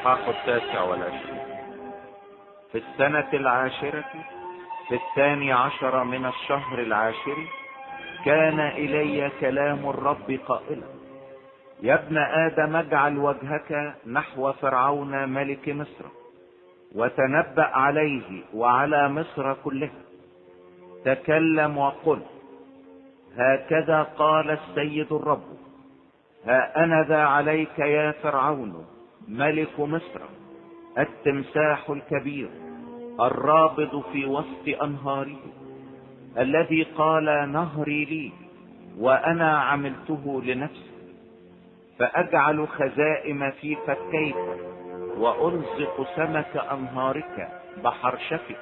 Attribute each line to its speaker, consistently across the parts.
Speaker 1: الإصحاح 29. في السنة 10 في 12 من الشهر 10 كان إلي كلام الرب قائلا: يا ابن آدم، اجعل وجهك نحو فرعون ملك مصر، وتنبأ عليه وعلى مصر كلها. تكلم وقل: هكذا قال السيد الرب: ها أنا ذا عليك يا فرعون ملك مصر، التمساح الكبير الرابض في وسط أنهاره، الذي قال: نهري لي وأنا عملته لنفسي. فأجعل خزائم في فكيك، وألزق سمك أنهارك بحرشفك،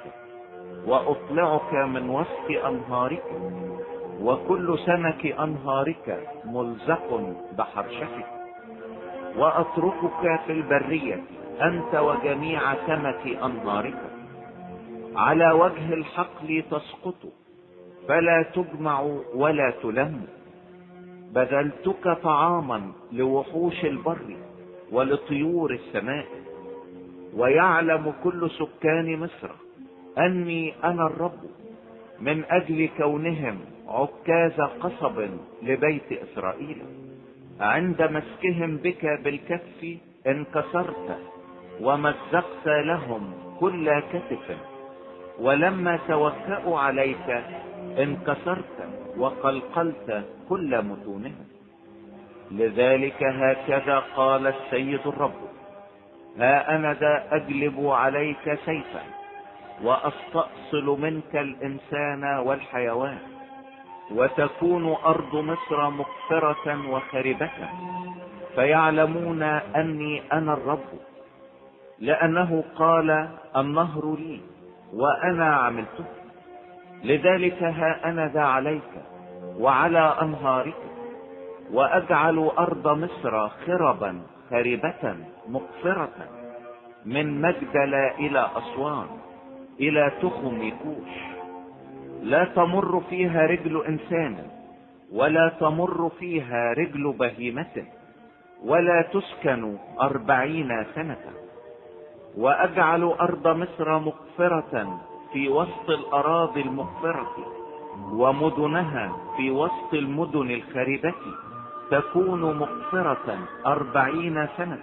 Speaker 1: وأطلعك من وسط أنهارك، وكل سمك أنهارك ملزق بحرشفك. وأتركك في البرية أنت وجميع سمك أنهارك، على وجه الحقل تسقط، فلا تجمع ولا تلم. بذلتك طعاما لوحوش البر ولطيور السماء. ويعلم كل سكان مصر أني أنا الرب، من أجل كونهم عكاز قصب لبيت إسرائيل. عند مسكهم بك بالكف انكسرت، ومزقت لهم كل كتف. ولما توكأوا عليك انكسرت وقلقلت كل متونهم. لذلك هكذا قال السيد الرب: ها أنا ذا أجلب عليك سيفا، وأستأصل منك الإنسان والحيوان، وتكون أرض مصر مقفرة وخربة. فيعلمون أني أنا الرب، لأنه قال: النهر لي وأنا عملته. لذلك ها أنا ذا عليك وعلى أنهارك، وأجعل أرض مصر خربا خربة مقفرة، من مجدل إلى أسوان إلى تخم كوش. لا تمر فيها رجل إنسان، ولا تمر فيها رجل بهيمة، ولا تسكن 40 سنة. وأجعل أرض مصر مقفرة في وسط الأراضي المقفرة، ومدنها في وسط المدن الخربة تكون مقفرة 40 سنة.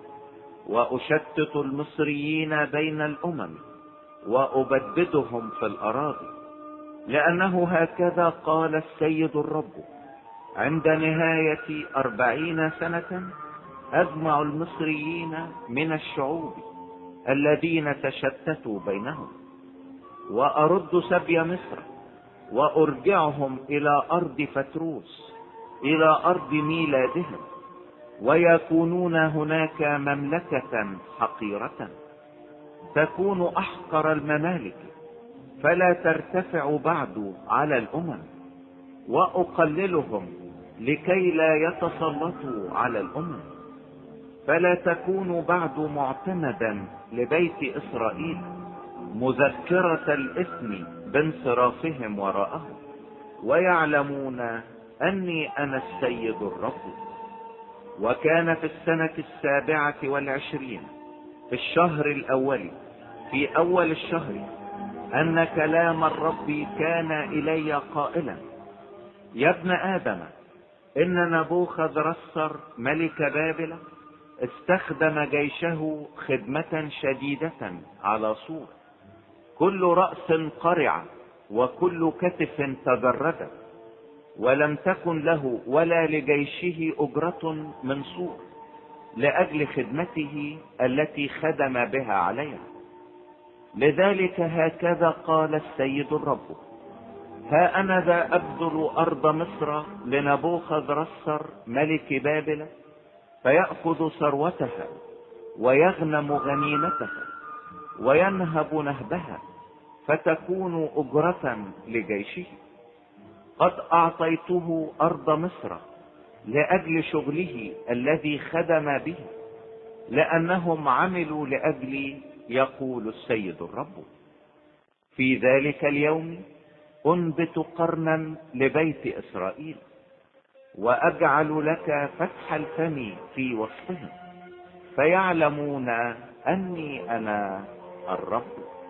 Speaker 1: وأشتت المصريين بين الأمم، وأبددهم في الأراضي، لأنه هكذا قال السيد الرب: عند نهاية 40 سنة أجمع المصريين من الشعوب الذين تشتتوا بينهم، وأرد سبي مصر، وأرجعهم إلى أرض فتروس، إلى أرض ميلادهم، ويكونون هناك مملكة حقيرة، تكون أحقر الممالك، فلا ترتفع بعد على الأمم. وأقللهم لكي لا يتسلطوا على الأمم، فلا تكون بعد معتمدا لبيت إسرائيل، مذكرة الإثم بانصرافهم وراءهم. ويعلمون أني أنا السيد الرب. وكان في السنة 27 في الشهر الأول في أول الشهر أن كلام الرب كان إلي قائلا: يا ابن آدم، إن نبوخذ رسر ملك بابل استخدم جيشه خدمة شديدة على سور، كل رأس قرع وكل كتف تجردت، ولم تكن له ولا لجيشه أجرة من سور، لأجل خدمته التي خدم بها عليها. لذلك هكذا قال السيد الرب: ها أنا ذا أبذل أرض مصر لنبوخذ رسر ملك بابل، فيأخذ ثروتها ويغنم غنيمتها وينهب نهبها، فتكون أجرة لجيشه. قد أعطيته أرض مصر لأجل شغله الذي خدم به، لأنهم عملوا لأجلي، يقول السيد الرب. في ذلك اليوم أنبت قرنا لبيت إسرائيل، وأجعل لك فتح الفم في وسطهم، فيعلمون أني أنا الرب.